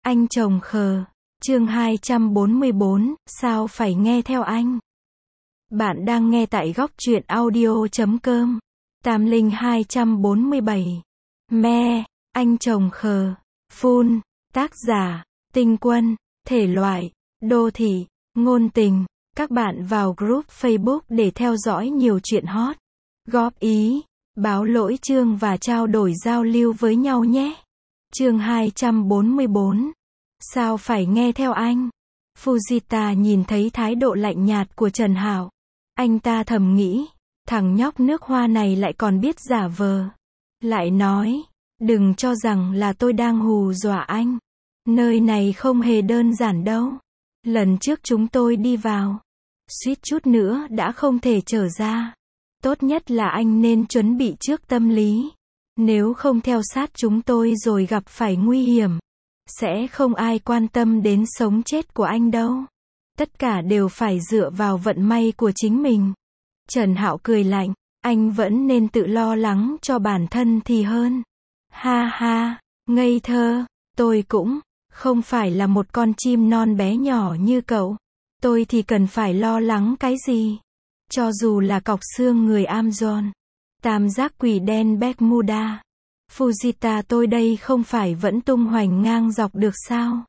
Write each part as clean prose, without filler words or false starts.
Anh chồng khờ. Chương 244, sao phải nghe theo anh? Bạn đang nghe tại góc truyện audio.com. Tam Linh 247. Me, anh chồng khờ. Full. Tác giả, Tinh Quân. Thể loại, đô thị, ngôn tình. Các bạn vào group Facebook để theo dõi nhiều chuyện hot. Góp ý, báo lỗi chương và trao đổi giao lưu với nhau nhé. Chương 244. Sao phải nghe theo anh? Fujita nhìn thấy thái độ lạnh nhạt của Trần Hạo. Anh ta thầm nghĩ, thằng nhóc nước hoa này lại còn biết giả vờ. Lại nói, đừng cho rằng là tôi đang hù dọa anh. Nơi này không hề đơn giản đâu. Lần trước chúng tôi đi vào, suýt chút nữa đã không thể trở ra. Tốt nhất là anh nên chuẩn bị trước tâm lý. Nếu không theo sát chúng tôi rồi gặp phải nguy hiểm, sẽ không ai quan tâm đến sống chết của anh đâu. Tất cả đều phải dựa vào vận may của chính mình. Trần Hạo cười lạnh, anh vẫn nên tự lo lắng cho bản thân thì hơn. Ha ha, ngây thơ, tôi cũng không phải là một con chim non bé nhỏ như cậu. Tôi thì cần phải lo lắng cái gì? Cho dù là cọc xương người Amazon, tam giác quỷ đen Bermuda, Fujita tôi đây không phải vẫn tung hoành ngang dọc được sao?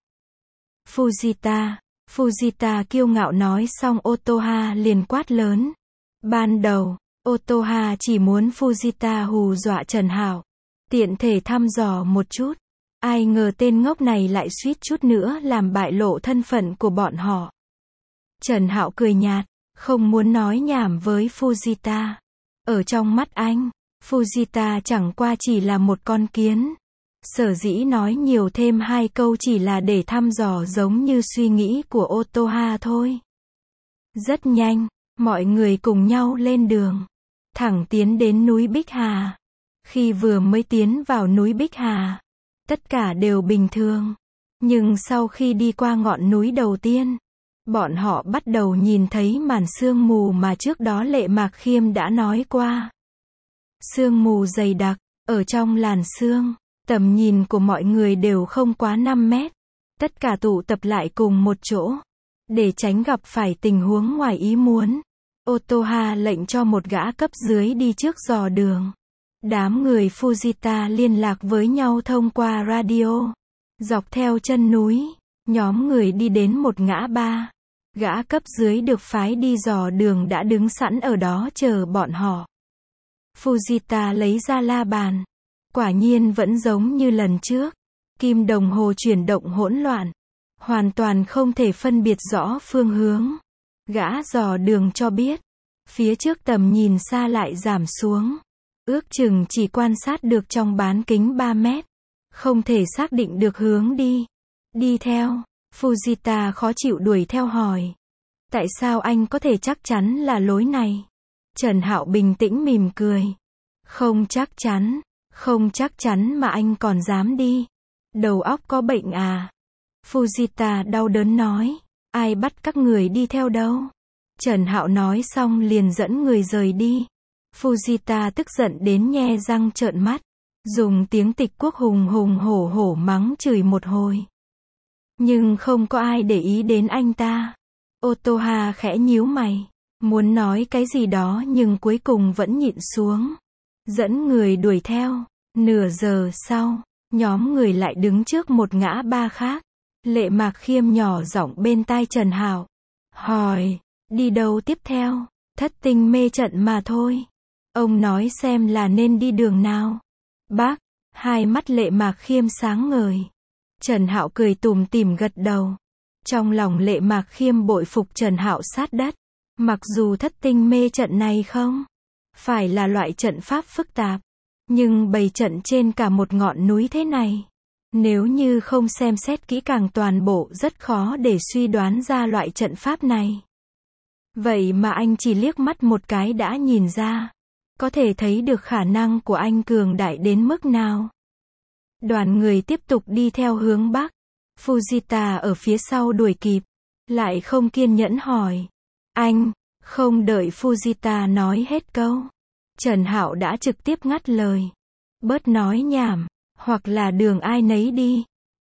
Fujita kiêu ngạo nói xong Otoha liền quát lớn. Ban đầu, Otoha chỉ muốn Fujita hù dọa Trần Hạo, tiện thể thăm dò một chút. Ai ngờ tên ngốc này lại suýt chút nữa làm bại lộ thân phận của bọn họ. Trần Hạo cười nhạt, không muốn nói nhảm với Fujita. Ở trong mắt anh, Fujita chẳng qua chỉ là một con kiến. Sở dĩ nói nhiều thêm hai câu chỉ là để thăm dò giống như suy nghĩ của Otoha thôi. Rất nhanh, mọi người cùng nhau lên đường, thẳng tiến đến núi Bích Hà. Khi vừa mới tiến vào núi Bích Hà, tất cả đều bình thường. Nhưng sau khi đi qua ngọn núi đầu tiên, bọn họ bắt đầu nhìn thấy màn sương mù mà trước đó Lệ Mạc Khiêm đã nói qua. Sương mù dày đặc, ở trong làn sương, tầm nhìn của mọi người đều không quá 5 mét. Tất cả tụ tập lại cùng một chỗ, để tránh gặp phải tình huống ngoài ý muốn. Otoha lệnh cho một gã cấp dưới đi trước dò đường. Đám người Fujita liên lạc với nhau thông qua radio. Dọc theo chân núi, nhóm người đi đến một ngã ba. Gã cấp dưới được phái đi dò đường đã đứng sẵn ở đó chờ bọn họ. Fujita lấy ra la bàn. Quả nhiên vẫn giống như lần trước. Kim đồng hồ chuyển động hỗn loạn. Hoàn toàn không thể phân biệt rõ phương hướng. Gã dò đường cho biết, phía trước tầm nhìn xa lại giảm xuống. Ước chừng chỉ quan sát được trong bán kính 3 mét. Không thể xác định được hướng đi. Đi theo, Fujita khó chịu đuổi theo hỏi. Tại sao anh có thể chắc chắn là lối này? Trần Hạo bình tĩnh mỉm cười. Không chắc chắn mà anh còn dám đi. Đầu óc có bệnh à? Fujita đau đớn nói. Ai bắt các người đi theo đâu? Trần Hạo nói xong liền dẫn người rời đi. Fujita tức giận đến nhe răng trợn mắt, dùng tiếng tịch quốc hùng hùng hổ hổ mắng chửi một hồi. Nhưng không có ai để ý đến anh ta. Otoha khẽ nhíu mày, muốn nói cái gì đó nhưng cuối cùng vẫn nhịn xuống. Dẫn người đuổi theo. Nửa giờ sau, nhóm người lại đứng trước một ngã ba khác. Lệ Mạc Khiêm nhỏ giọng bên tai Trần Hạo, hỏi, đi đâu tiếp theo? Thất tinh mê trận mà thôi. Ông nói xem là nên đi đường nào? Bác, hai mắt Lệ Mạc Khiêm sáng ngời. Trần Hạo cười tủm tỉm gật đầu. Trong lòng Lệ Mạc Khiêm bội phục Trần Hạo sát đất. Mặc dù thất tinh mê trận này không phải là loại trận pháp phức tạp, nhưng bày trận trên cả một ngọn núi thế này, nếu như không xem xét kỹ càng toàn bộ rất khó để suy đoán ra loại trận pháp này. Vậy mà anh chỉ liếc mắt một cái đã nhìn ra. Có thể thấy được khả năng của anh cường đại đến mức nào. Đoàn người tiếp tục đi theo hướng Bắc. Fujita ở phía sau đuổi kịp. Lại không kiên nhẫn hỏi. Anh, không đợi Fujita nói hết câu. Trần Hạo đã trực tiếp ngắt lời. Bớt nói nhảm, hoặc là đường ai nấy đi.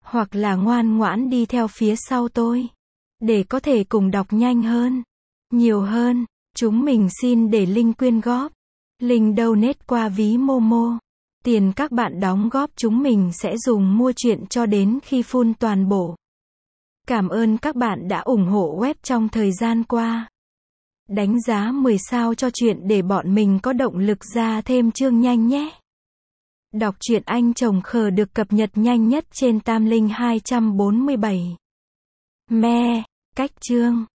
Hoặc là ngoan ngoãn đi theo phía sau tôi. Để có thể cùng đọc nhanh hơn. Nhiều hơn. Chúng mình xin để link quyên góp. Link donate qua ví Momo. Tiền các bạn đóng góp chúng mình sẽ dùng mua truyện cho đến khi full toàn bộ. Cảm ơn các bạn đã ủng hộ web trong thời gian qua. Đánh giá 10 sao cho truyện để bọn mình có động lực ra thêm chương nhanh nhé. Đọc truyện Anh Chồng Khờ được cập nhật nhanh nhất trên Tam Linh 247. Me, cách chương